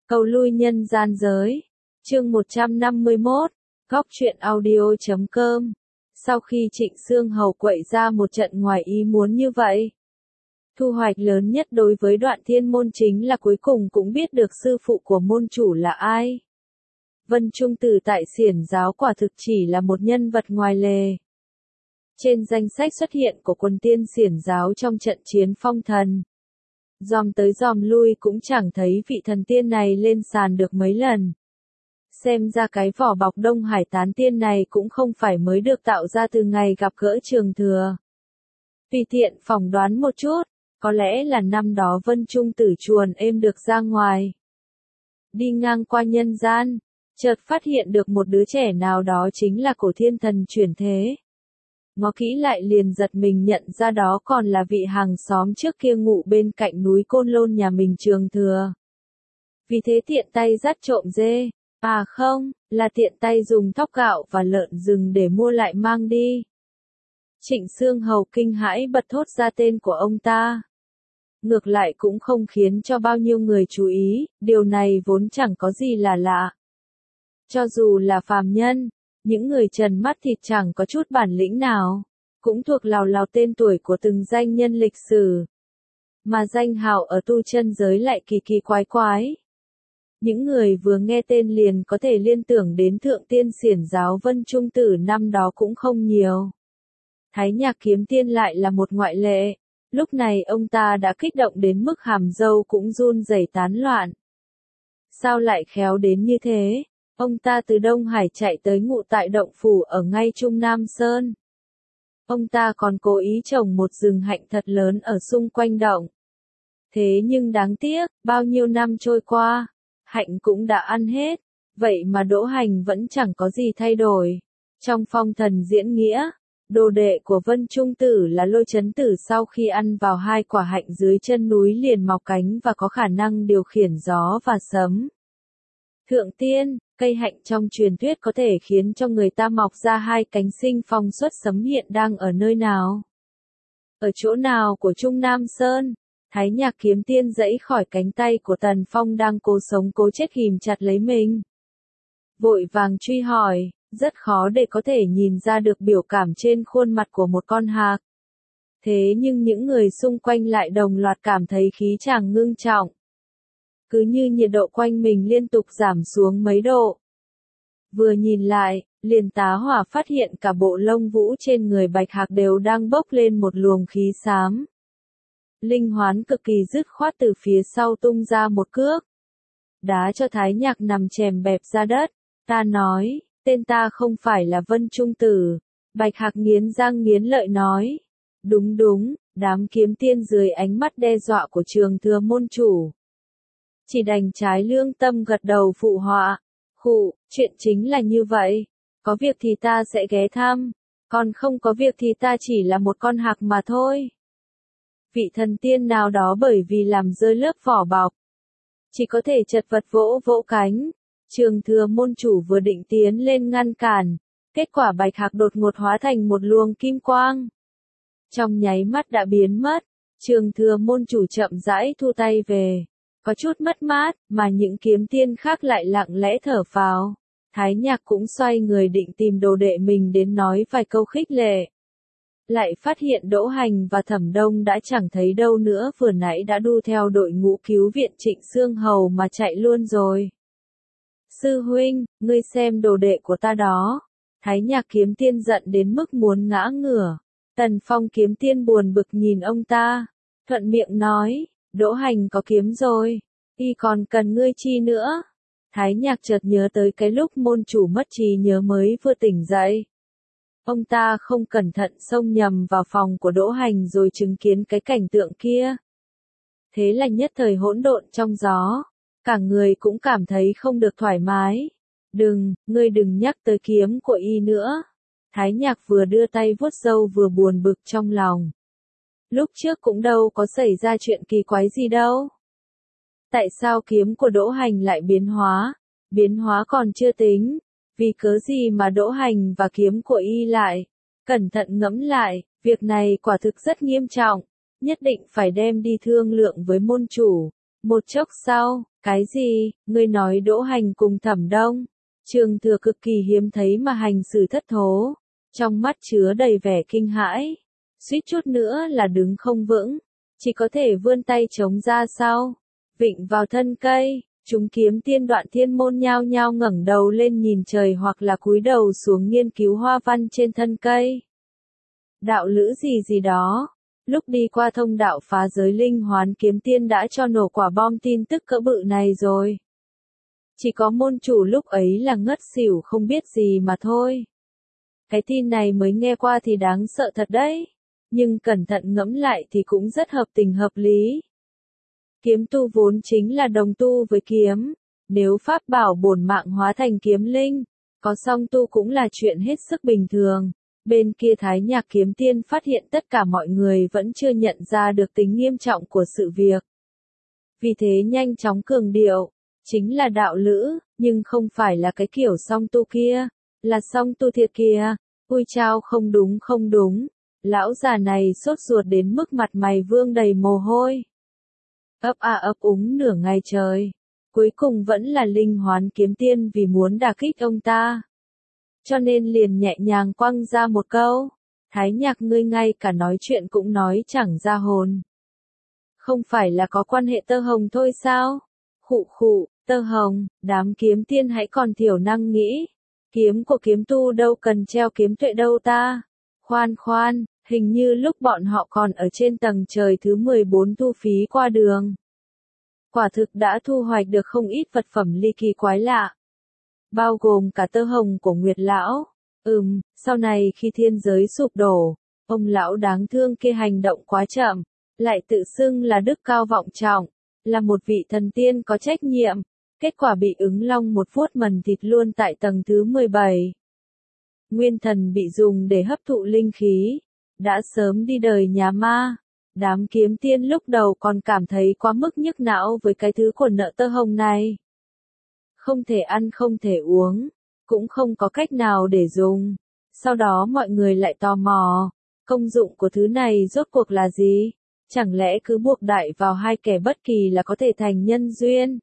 Cầu lui nhân gian giới. Chương 151. Góc truyện audio.com. Sau khi Trịnh Xương Hầu quậy ra một trận ngoài ý muốn như vậy, thu hoạch lớn nhất đối với Đoạn Thiên môn chính là cuối cùng cũng biết được sư phụ của môn chủ là ai. Vân Trung Tử tại Xiển giáo quả thực chỉ là một nhân vật ngoài lề. Trên danh sách xuất hiện của quân tiên Xiển giáo trong trận chiến phong thần, dòm tới dòm lui cũng chẳng thấy vị thần tiên này lên sàn được mấy lần. Xem ra cái vỏ bọc Đông Hải tán tiên này cũng không phải mới được tạo ra từ ngày gặp gỡ Trường Thừa. Tùy tiện phỏng đoán một chút, có lẽ là năm đó Vân Trung Tử chuồn êm được ra ngoài, đi ngang qua nhân gian, chợt phát hiện được một đứa trẻ nào đó chính là Cổ Thiên Thần chuyển thế. Ngó kỹ lại liền giật mình nhận ra đó còn là vị hàng xóm trước kia ngủ bên cạnh núi Côn Lôn nhà mình Trường Thừa. Vì thế tiện tay dắt trộm dê, à không, là tiện tay dùng thóc gạo và lợn rừng để mua lại mang đi. Trịnh Xương Hầu kinh hãi bật thốt ra tên của ông ta. Ngược lại cũng không khiến cho bao nhiêu người chú ý, điều này vốn chẳng có gì là lạ. Cho dù là phàm nhân, những người trần mắt thịt chẳng có chút bản lĩnh nào, cũng thuộc lào lào tên tuổi của từng danh nhân lịch sử. Mà danh hào ở tu chân giới lại kỳ kỳ quái quái. Những người vừa nghe tên liền có thể liên tưởng đến thượng tiên Xiển giáo Vân Trung Tử năm đó cũng không nhiều. Thái Nhạc Kiếm Tiên lại là một ngoại lệ, lúc này ông ta đã kích động đến mức hàm râu cũng run rẩy tán loạn. Sao lại khéo đến như thế? Ông ta từ Đông Hải chạy tới ngụ tại động phủ ở ngay Trung Nam Sơn. Ông ta còn cố ý trồng một rừng hạnh thật lớn ở xung quanh động. Thế nhưng đáng tiếc, bao nhiêu năm trôi qua, hạnh cũng đã ăn hết, vậy mà Đỗ Hành vẫn chẳng có gì thay đổi. Trong phong thần diễn nghĩa, đồ đệ của Vân Trung Tử là Lôi Chấn Tử sau khi ăn vào 2 quả hạnh dưới chân núi liền mọc cánh và có khả năng điều khiển gió và sấm. Thượng tiên, cây hạnh trong truyền thuyết có thể khiến cho người ta mọc ra 2 cánh sinh phong xuất sấm hiện đang ở nơi nào? Ở chỗ nào của Trung Nam Sơn? Thái Nhạc Kiếm Tiên giãy khỏi cánh tay của Tần Phong đang cố sống cố chết ghìm chặt lấy mình. Vội vàng truy hỏi, rất khó để có thể nhìn ra được biểu cảm trên khuôn mặt của một con hạc. Thế nhưng những người xung quanh lại đồng loạt cảm thấy khí chàng ngưng trọng. Cứ như nhiệt độ quanh mình liên tục giảm xuống mấy độ. Vừa nhìn lại, liền tá hỏa phát hiện cả bộ lông vũ trên người bạch hạc đều đang bốc lên một luồng khí xám. Linh Hoán cực kỳ dứt khoát từ phía sau tung ra một cước, đá cho Thái Nhạc nằm chèm bẹp ra đất. Ta nói, tên ta không phải là Vân Trung Tử. Bạch Hạc nghiến răng nghiến lợi nói. Đúng đúng, đám kiếm tiên dưới ánh mắt đe dọa của Trường Thừa môn chủ chỉ đành trái lương tâm gật đầu phụ họa. Khụ, chuyện chính là như vậy. Có việc thì ta sẽ ghé thăm, còn không có việc thì ta chỉ là một con hạc mà thôi. Vị thần tiên nào đó bởi vì làm rơi lớp vỏ bọc, chỉ có thể chật vật vỗ vỗ cánh. Trường Thừa môn chủ vừa định tiến lên ngăn cản, kết quả bạch hạc đột ngột hóa thành một luồng kim quang. Trong nháy mắt đã biến mất, Trường Thừa môn chủ chậm rãi thu tay về, có chút mất mát, mà những kiếm tiên khác lại lặng lẽ thở phào. Thái Nhạc cũng xoay người định tìm đồ đệ mình đến nói vài câu khích lệ. Lại phát hiện Đỗ Hành và Thẩm Đông đã chẳng thấy đâu nữa, vừa nãy đã đu theo đội ngũ cứu viện Trịnh Xương Hầu mà chạy luôn rồi. Sư huynh, ngươi xem đồ đệ của ta đó. Thái Nhạc Kiếm Tiên giận đến mức muốn ngã ngửa. Tần Phong Kiếm Tiên buồn bực nhìn ông ta, thuận miệng nói, Đỗ Hành có kiếm rồi, y còn cần ngươi chi nữa. Thái Nhạc chợt nhớ tới cái lúc môn chủ mất trí nhớ mới vừa tỉnh dậy. Ông ta không cẩn thận xông nhầm vào phòng của Đỗ Hành rồi chứng kiến cái cảnh tượng kia. Thế là nhất thời hỗn độn trong gió, cả người cũng cảm thấy không được thoải mái. Ngươi đừng nhắc tới kiếm của y nữa. Thái Nhạc vừa đưa tay vuốt râu vừa buồn bực trong lòng. Lúc trước cũng đâu có xảy ra chuyện kỳ quái gì đâu. Tại sao kiếm của Đỗ Hành lại biến hóa? Biến hóa còn chưa tính, vì cớ gì mà Đỗ Hành và kiếm của y lại? Cẩn thận ngẫm lại, việc này quả thực rất nghiêm trọng, nhất định phải đem đi thương lượng với môn chủ. Một chốc sau, Cái gì, ngươi nói Đỗ Hành cùng Thẩm Đông? Trương Thừa cực kỳ hiếm thấy mà hành xử thất thố, trong mắt chứa đầy vẻ kinh hãi, suýt chút nữa là đứng không vững, chỉ có thể vươn tay chống ra sau, vịn vào thân cây. Chúng kiếm tiên Đoạn Thiên Môn nhao nhao ngẩng đầu lên nhìn trời hoặc là cúi đầu xuống nghiên cứu hoa văn trên thân cây. Đạo lữ gì gì đó, lúc đi qua thông đạo phá giới linh hoán kiếm tiên đã cho nổ quả bom tin tức cỡ bự này rồi. Chỉ có môn chủ lúc ấy là ngất xỉu không biết gì mà thôi. Cái tin này mới nghe qua thì đáng sợ thật đấy, nhưng cẩn thận ngẫm lại thì cũng rất hợp tình hợp lý. Kiếm tu vốn chính là đồng tu với kiếm, nếu pháp bảo bổn mạng hóa thành kiếm linh, có song tu cũng là chuyện hết sức bình thường. Bên kia Thái Nhạc kiếm tiên phát hiện tất cả mọi người vẫn chưa nhận ra được tính nghiêm trọng của sự việc. Vì thế nhanh chóng cường điệu, chính là đạo lữ, nhưng không phải là cái kiểu song tu kia, là song tu thiệt kìa. Ui chao, không đúng không đúng, lão già này sốt ruột đến mức mặt mày vương đầy mồ hôi. Ấp a ấp úng nửa ngày trời, cuối cùng vẫn là linh hoán kiếm tiên vì muốn đả kích ông ta. Cho nên liền nhẹ nhàng quăng ra một câu, Thái Nhạc ngươi ngay cả nói chuyện cũng nói chẳng ra hồn. Không phải là có quan hệ tơ hồng thôi sao? Khụ khụ, tơ hồng, đám kiếm tiên hãy còn thiểu năng nghĩ. Kiếm của kiếm tu đâu cần treo kiếm tuệ đâu ta. Khoan khoan, hình như lúc bọn họ còn ở trên tầng trời thứ 14 thu phí qua đường. Quả thực đã thu hoạch được không ít vật phẩm ly kỳ quái lạ. Bao gồm cả tơ hồng của Nguyệt Lão. Sau này khi thiên giới sụp đổ, ông lão đáng thương kia hành động quá chậm, lại tự xưng là đức cao vọng trọng, là một vị thần tiên có trách nhiệm, kết quả bị ứng long một vuốt mần thịt luôn tại tầng thứ 17. Nguyên thần bị dùng để hấp thụ linh khí, đã sớm đi đời nhà ma. Đám kiếm tiên lúc đầu còn cảm thấy quá mức nhức não với cái thứ của nợ tơ hồng này. Không thể ăn không thể uống, cũng không có cách nào để dùng. Sau đó mọi người lại tò mò, công dụng của thứ này rốt cuộc là gì? Chẳng lẽ cứ buộc đại vào hai kẻ bất kỳ là có thể thành nhân duyên?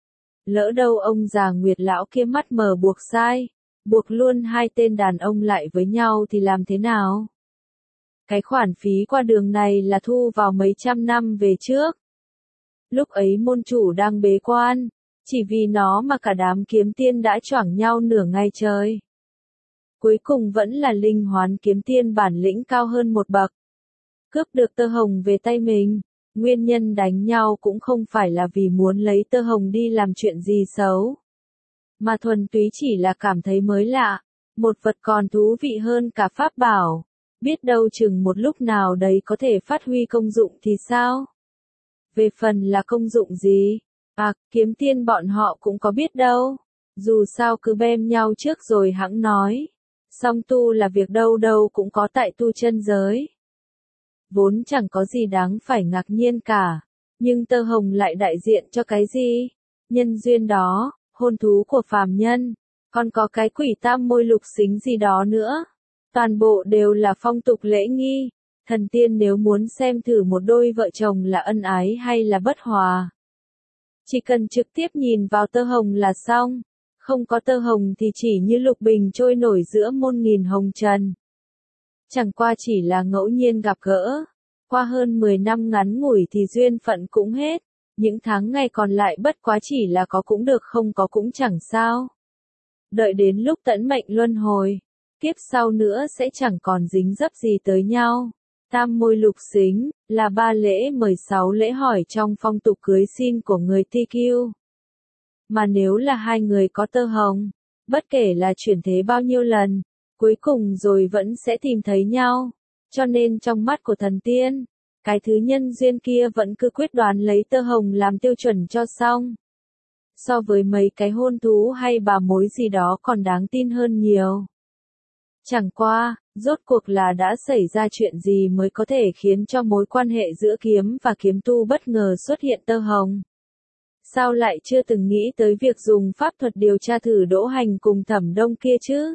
Lỡ đâu ông già Nguyệt Lão kia mắt mờ buộc sai, buộc luôn hai tên đàn ông lại với nhau thì làm thế nào? Cái khoản phí qua đường này là thu vào mấy trăm năm về trước. Lúc ấy môn chủ đang bế quan, chỉ vì nó mà cả đám kiếm tiên đã choảng nhau nửa ngày trời. Cuối cùng vẫn là linh hoán kiếm tiên bản lĩnh cao hơn một bậc. Cướp được tơ hồng về tay mình, nguyên nhân đánh nhau cũng không phải là vì muốn lấy tơ hồng đi làm chuyện gì xấu. Mà thuần túy chỉ là cảm thấy mới lạ, một vật còn thú vị hơn cả pháp bảo. Biết đâu chừng một lúc nào đấy có thể phát huy công dụng thì sao? Về phần là công dụng gì? Kiếm tiên bọn họ cũng có biết đâu. Dù sao cứ bem nhau trước rồi hẵng nói. Song tu là việc đâu đâu cũng có tại tu chân giới. Vốn chẳng có gì đáng phải ngạc nhiên cả. Nhưng tơ hồng lại đại diện cho cái gì? Nhân duyên đó, hôn thú của phàm nhân. Còn có cái quỷ tam môi lục xính gì đó nữa. Toàn bộ đều là phong tục lễ nghi. Thần tiên nếu muốn xem thử một đôi vợ chồng là ân ái hay là bất hòa, chỉ cần trực tiếp nhìn vào tơ hồng là xong. Không có tơ hồng thì chỉ như lục bình trôi nổi giữa muôn nghìn hồng trần. Chẳng qua chỉ là ngẫu nhiên gặp gỡ. Qua hơn 10 năm ngắn ngủi thì duyên phận cũng hết. Những tháng ngày còn lại bất quá chỉ là có cũng được không có cũng chẳng sao. Đợi đến lúc tận mệnh luân hồi, kiếp sau nữa sẽ chẳng còn dính dấp gì tới nhau. Tam môi lục xính, là 3 lễ mời 6 lễ hỏi trong phong tục cưới xin của người TQ. Mà nếu là hai người có tơ hồng, bất kể là chuyển thế bao nhiêu lần, cuối cùng rồi vẫn sẽ tìm thấy nhau. Cho nên trong mắt của thần tiên, cái thứ nhân duyên kia vẫn cứ quyết đoán lấy tơ hồng làm tiêu chuẩn cho xong. So với mấy cái hôn thú hay bà mối gì đó còn đáng tin hơn nhiều. Chẳng qua, rốt cuộc là đã xảy ra chuyện gì mới có thể khiến cho mối quan hệ giữa kiếm và kiếm tu bất ngờ xuất hiện tơ hồng? Sao lại chưa từng nghĩ tới việc dùng pháp thuật điều tra thử Đỗ Hành cùng Thẩm Đông kia chứ?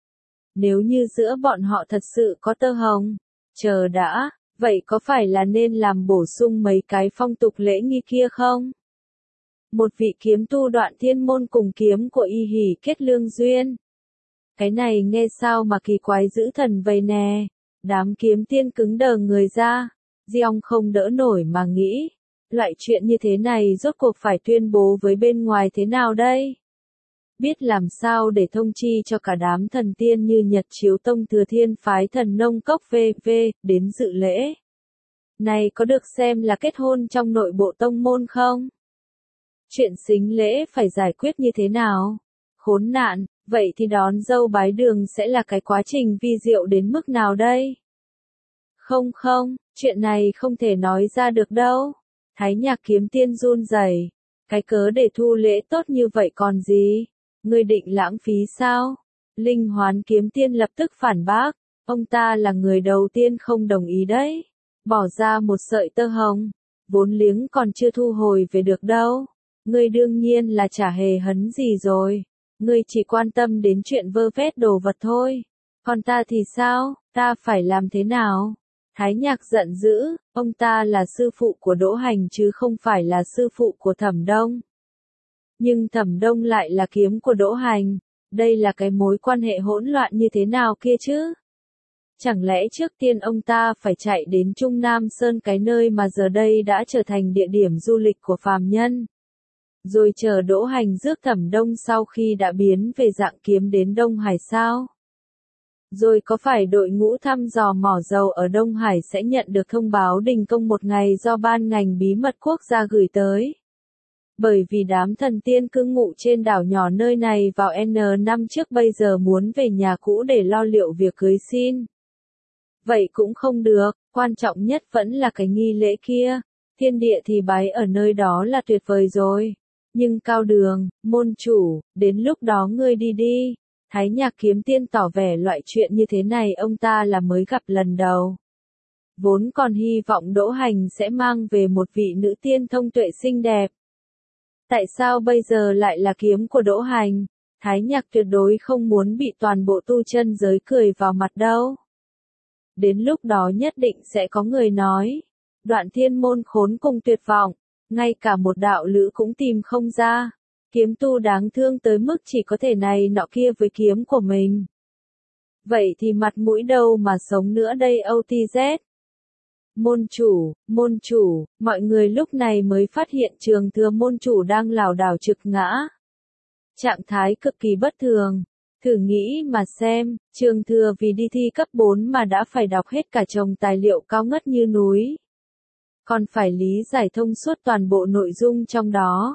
Nếu như giữa bọn họ thật sự có tơ hồng, chờ đã, vậy có phải là nên làm bổ sung mấy cái phong tục lễ nghi kia không? Một vị kiếm tu Đoạn Thiên Môn cùng kiếm của Y Hỉ kết lương duyên. Cái này nghe sao mà kỳ quái dữ thần vậy nè. Đám kiếm tiên cứng đờ người ra. Giong không đỡ nổi mà nghĩ. Loại chuyện như thế này rốt cuộc phải tuyên bố với bên ngoài thế nào đây? Biết làm sao để thông chi cho cả đám thần tiên như Nhật Chiếu Tông Thừa Thiên phái Thần Nông Cốc v.v. đến dự lễ. Này có được xem là kết hôn trong nội bộ tông môn không? Chuyện sính lễ phải giải quyết như thế nào? Khốn nạn, vậy thì đón dâu bái đường sẽ là cái quá trình vi diệu đến mức nào đây? Không, chuyện này không thể nói ra được đâu. Thái Nhạc kiếm tiên run rẩy. Cái cớ để thu lễ tốt như vậy còn gì? Ngươi định lãng phí sao? Linh Hoán kiếm tiên lập tức phản bác. Ông ta là người đầu tiên không đồng ý đấy. Bỏ ra một sợi tơ hồng. Vốn liếng còn chưa thu hồi về được đâu. Ngươi đương nhiên là chả hề hấn gì rồi. Ngươi chỉ quan tâm đến chuyện vơ vét đồ vật thôi. Còn ta thì sao? Ta phải làm thế nào? Thái Nhạc giận dữ, ông ta là sư phụ của Đỗ Hành chứ không phải là sư phụ của Thẩm Đông. Nhưng Thẩm Đông lại là kiếm của Đỗ Hành. Đây là cái mối quan hệ hỗn loạn như thế nào kia chứ? Chẳng lẽ trước tiên ông ta phải chạy đến Trung Nam Sơn, cái nơi mà giờ đây đã trở thành địa điểm du lịch của phàm nhân? Rồi chờ Đỗ Hành rước Thẩm Đông sau khi đã biến về dạng kiếm đến Đông Hải sao? Rồi có phải đội ngũ thăm dò mỏ dầu ở Đông Hải sẽ nhận được thông báo đình công một ngày do ban ngành bí mật quốc gia gửi tới? Bởi vì đám thần tiên cư ngụ trên đảo nhỏ nơi này vào N năm trước bây giờ muốn về nhà cũ để lo liệu việc cưới xin. Vậy cũng không được, quan trọng nhất vẫn là cái nghi lễ kia. Thiên địa thì bái ở nơi đó là tuyệt vời rồi. Nhưng Cao Đường, môn chủ, đến lúc đó ngươi đi đi. Thái Nhạc kiếm tiên tỏ vẻ loại chuyện như thế này ông ta là mới gặp lần đầu. Vốn còn hy vọng Đỗ Hành sẽ mang về một vị nữ tiên thông tuệ xinh đẹp. Tại sao bây giờ lại là kiếm của Đỗ Hành? Thái Nhạc tuyệt đối không muốn bị toàn bộ tu chân giới cười vào mặt đâu. Đến lúc đó nhất định sẽ có người nói. Đoạn Thiên Môn khốn cùng tuyệt vọng. Ngay cả một đạo lữ cũng tìm không ra. Kiếm tu đáng thương tới mức chỉ có thể này nọ kia với kiếm của mình. Vậy thì mặt mũi đâu mà sống nữa đây OTZ? Môn chủ, mọi người lúc này mới phát hiện Trường Thừa môn chủ đang lảo đảo trực ngã. Trạng thái cực kỳ bất thường. Thử nghĩ mà xem, Trường Thừa vì đi thi cấp 4 mà đã phải đọc hết cả chồng tài liệu cao ngất như núi. Còn phải lý giải thông suốt toàn bộ nội dung trong đó.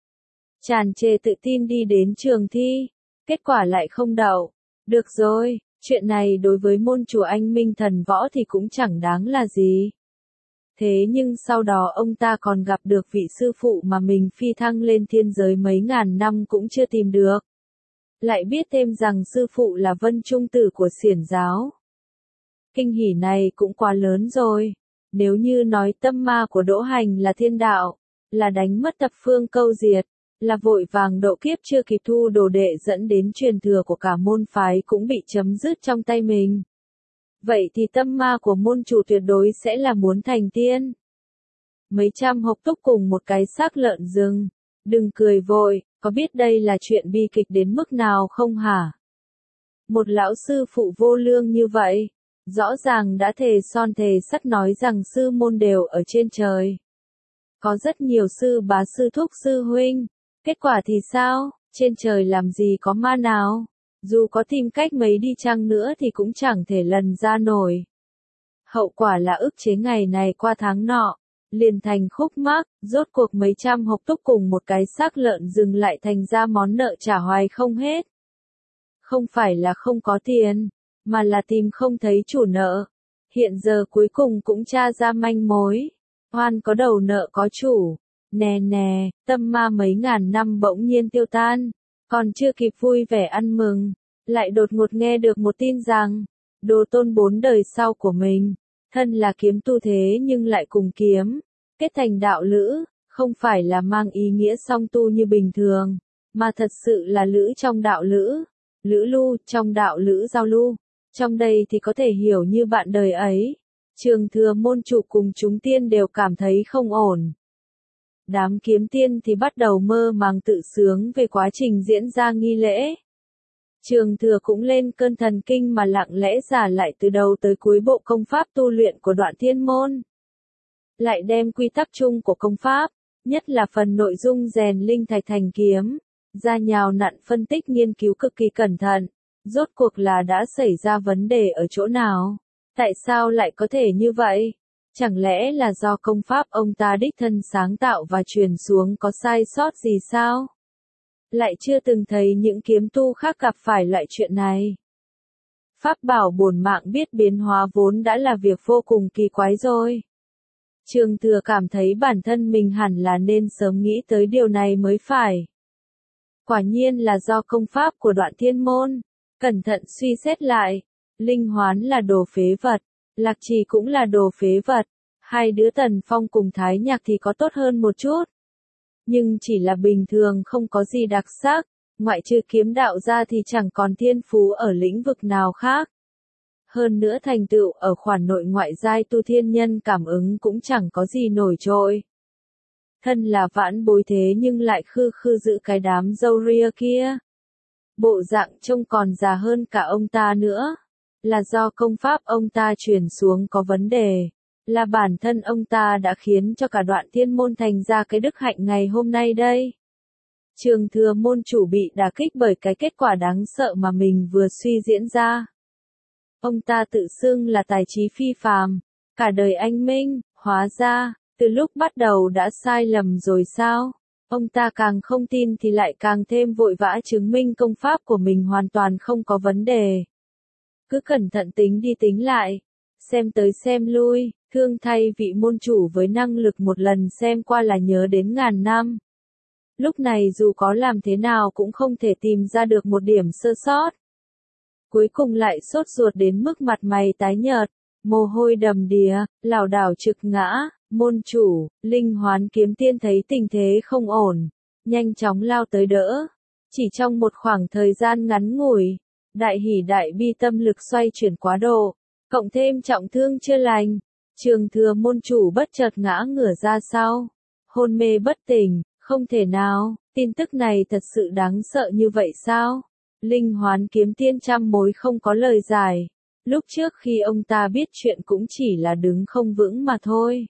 Tràn trề tự tin đi đến trường thi, kết quả lại không đậu. Được rồi, chuyện này đối với môn chủ anh Minh Thần Võ thì cũng chẳng đáng là gì. Thế nhưng sau đó ông ta còn gặp được vị sư phụ mà mình phi thăng lên thiên giới mấy ngàn năm cũng chưa tìm được. Lại biết thêm rằng sư phụ là Vân Trung Tử của Xiển giáo. Kinh hỉ này cũng quá lớn rồi. Nếu như nói tâm ma của Đỗ Hành là thiên đạo, là đánh mất thập phương câu diệt, là vội vàng độ kiếp chưa kịp thu đồ đệ dẫn đến truyền thừa của cả môn phái cũng bị chấm dứt trong tay mình. Vậy thì tâm ma của môn chủ tuyệt đối sẽ là muốn thành tiên. Mấy trăm hộp túc cùng một cái xác lợn rừng. Đừng cười vội, có biết đây là chuyện bi kịch đến mức nào không hả? Một lão sư phụ vô lương như vậy, rõ ràng đã thề son thề sắt nói rằng sư môn đều ở trên trời. Có rất nhiều sư bá sư thúc sư huynh. Kết quả thì sao? Trên trời làm gì có ma nào? Dù có tìm cách mấy đi chăng nữa thì cũng chẳng thể lần ra nổi. Hậu quả là ức chế ngày này qua tháng nọ, liền thành khúc mắc, rốt cuộc mấy trăm hộp túc cùng một cái xác lợn rừng lại thành ra món nợ trả hoài không hết. Không phải là không có tiền, mà là tìm không thấy chủ nợ. Hiện giờ cuối cùng cũng tra ra manh mối. Oan có đầu nợ có chủ. Nè nè, tâm ma mấy ngàn năm bỗng nhiên tiêu tan. Còn chưa kịp vui vẻ ăn mừng, lại đột ngột nghe được một tin rằng, Đồ Tôn 4 đời sau của mình, thân là kiếm tu thế nhưng lại cùng kiếm, kết thành đạo lữ, không phải là mang ý nghĩa song tu như bình thường, mà thật sự là lữ trong đạo lữ, lữ lu trong đạo lữ giao lưu. Trong đây thì có thể hiểu như bạn đời ấy. Trường Thừa môn chủ cùng chúng tiên đều cảm thấy không ổn. Đám kiếm tiên thì bắt đầu mơ màng tự sướng về quá trình diễn ra nghi lễ. Trường Thừa cũng lên cơn thần kinh mà lặng lẽ giả lại từ đầu tới cuối bộ công pháp tu luyện của Đoạn Thiên Môn. Lại đem quy tắc chung của công pháp, nhất là phần nội dung rèn linh thạch thành kiếm, ra nhào nặn phân tích nghiên cứu cực kỳ cẩn thận. Rốt cuộc là đã xảy ra vấn đề ở chỗ nào? Tại sao lại có thể như vậy? Chẳng lẽ là do công pháp ông ta đích thân sáng tạo và truyền xuống có sai sót gì sao? Lại chưa từng thấy những kiếm tu khác gặp phải loại chuyện này. Pháp bảo bổn mạng biết biến hóa vốn đã là việc vô cùng kỳ quái rồi. Trường Thừa cảm thấy bản thân mình hẳn là nên sớm nghĩ tới điều này mới phải. Quả nhiên là do công pháp của Đoạn Thiên Môn. Cẩn thận suy xét lại, Linh Hoán là đồ phế vật, Lạc Trì cũng là đồ phế vật, hai đứa Tần Phong cùng Thái Nhạc thì có tốt hơn một chút. Nhưng chỉ là bình thường không có gì đặc sắc, ngoại trừ kiếm đạo ra thì chẳng còn thiên phú ở lĩnh vực nào khác. Hơn nữa thành tựu ở khoản nội ngoại giai tu thiên nhân cảm ứng cũng chẳng có gì nổi trội. Thân là vãn bối thế nhưng lại khư khư giữ cái đám râu ria kia. Bộ dạng trông còn già hơn cả ông ta nữa. Là do công pháp ông ta truyền xuống có vấn đề. Là bản thân ông ta đã khiến cho cả Đoạn Thiên Môn thành ra cái đức hạnh ngày hôm nay đây. Trường Thừa môn chủ bị đả kích bởi cái kết quả đáng sợ mà mình vừa suy diễn ra. Ông ta tự xưng là tài trí phi phàm, cả đời anh minh, hóa ra, từ lúc bắt đầu đã sai lầm rồi sao? Ông ta càng không tin thì lại càng thêm vội vã chứng minh công pháp của mình hoàn toàn không có vấn đề. Cứ cẩn thận tính đi tính lại, xem tới xem lui, thương thay vị môn chủ với năng lực một lần xem qua là nhớ đến ngàn năm. Lúc này dù có làm thế nào cũng không thể tìm ra được một điểm sơ sót. Cuối cùng lại sốt ruột đến mức mặt mày tái nhợt, mồ hôi đầm đìa, lảo đảo trực ngã. Môn chủ, Linh Hoán kiếm tiên thấy tình thế không ổn, nhanh chóng lao tới đỡ. Chỉ trong một khoảng thời gian ngắn ngủi, đại hỉ đại bi tâm lực xoay chuyển quá độ, cộng thêm trọng thương chưa lành, Trường Thừa môn chủ bất chợt ngã ngửa ra sau, hôn mê bất tỉnh, không thể nào, tin tức này thật sự đáng sợ như vậy sao? Linh Hoán kiếm tiên trăm mối không có lời giải, lúc trước khi ông ta biết chuyện cũng chỉ là đứng không vững mà thôi.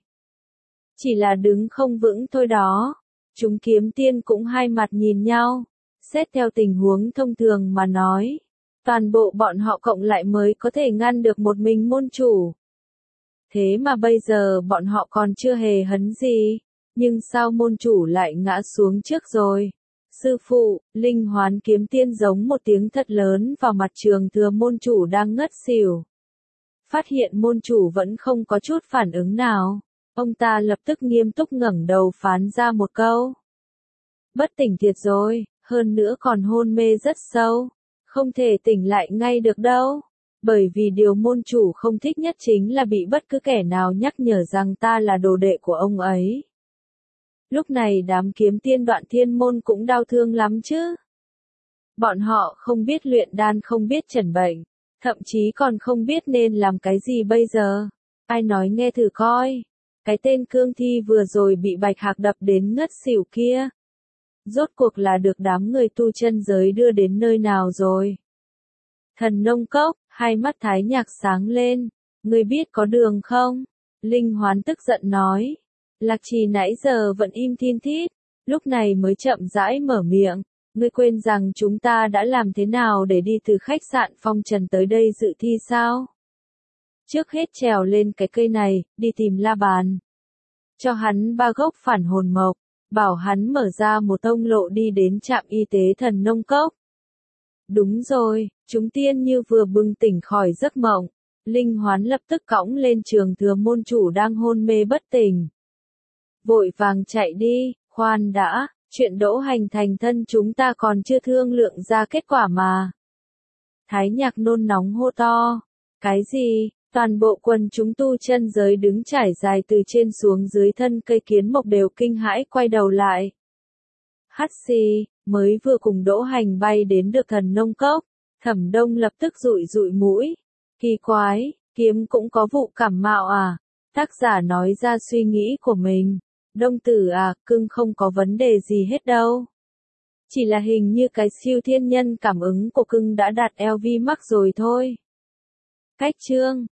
Chỉ là đứng không vững thôi đó. Chúng kiếm tiên cũng hai mặt nhìn nhau. Xét theo tình huống thông thường mà nói, toàn bộ bọn họ cộng lại mới có thể ngăn được một mình môn chủ. Thế mà bây giờ bọn họ còn chưa hề hấn gì. Nhưng sao môn chủ lại ngã xuống trước rồi? Sư phụ, Linh Hoán kiếm tiên giống một tiếng thật lớn vào mặt Trường Thừa môn chủ đang ngất xỉu. Phát hiện môn chủ vẫn không có chút phản ứng nào. Ông ta lập tức nghiêm túc ngẩng đầu phán ra một câu. Bất tỉnh thiệt rồi, hơn nữa còn hôn mê rất sâu. Không thể tỉnh lại ngay được đâu. Bởi vì điều môn chủ không thích nhất chính là bị bất cứ kẻ nào nhắc nhở rằng ta là đồ đệ của ông ấy. Lúc này đám kiếm tiên Đoạn Thiên Môn cũng đau thương lắm chứ. Bọn họ không biết luyện đan, không biết chẩn bệnh, thậm chí còn không biết nên làm cái gì bây giờ. Ai nói nghe thử coi. Cái tên cương thi vừa rồi bị Bạch Hạc đập đến ngất xỉu kia. Rốt cuộc là được đám người tu chân giới đưa đến nơi nào rồi? Thần Nông Cốc, hai mắt Thái Nhạc sáng lên. Ngươi biết có đường không? Linh Hoán tức giận nói. Lạc Trì nãy giờ vẫn im thin thít, lúc này mới chậm rãi mở miệng. Ngươi quên rằng chúng ta đã làm thế nào để đi từ khách sạn Phong Trần tới đây dự thi sao? Trước hết trèo lên cái cây này, đi tìm La Bàn. Cho hắn 3 gốc phản hồn mộc, bảo hắn mở ra một thông lộ đi đến trạm y tế Thần Nông Cốc. Đúng rồi, chúng tiên như vừa bừng tỉnh khỏi giấc mộng. Linh Hoán lập tức cõng lên Trường Thừa môn chủ đang hôn mê bất tỉnh. Vội vàng chạy đi, khoan đã, chuyện Đỗ Hành thành thân chúng ta còn chưa thương lượng ra kết quả mà. Thái Nhạc nôn nóng hô to. Cái gì? Toàn bộ quần chúng tu chân giới đứng trải dài từ trên xuống dưới thân cây kiến mộc đều kinh hãi quay đầu lại. Hắt xì, mới vừa cùng Đỗ Hành bay đến được Thần Nông Cốc, Thẩm Đông lập tức dụi dụi mũi. Kỳ quái, kiếm cũng có vụ cảm mạo à? Tác giả nói ra suy nghĩ của mình. Đông tử à, cưng không có vấn đề gì hết đâu. Chỉ là hình như cái siêu thiên nhân cảm ứng của cưng đã đạt LV Max rồi thôi. Cách chương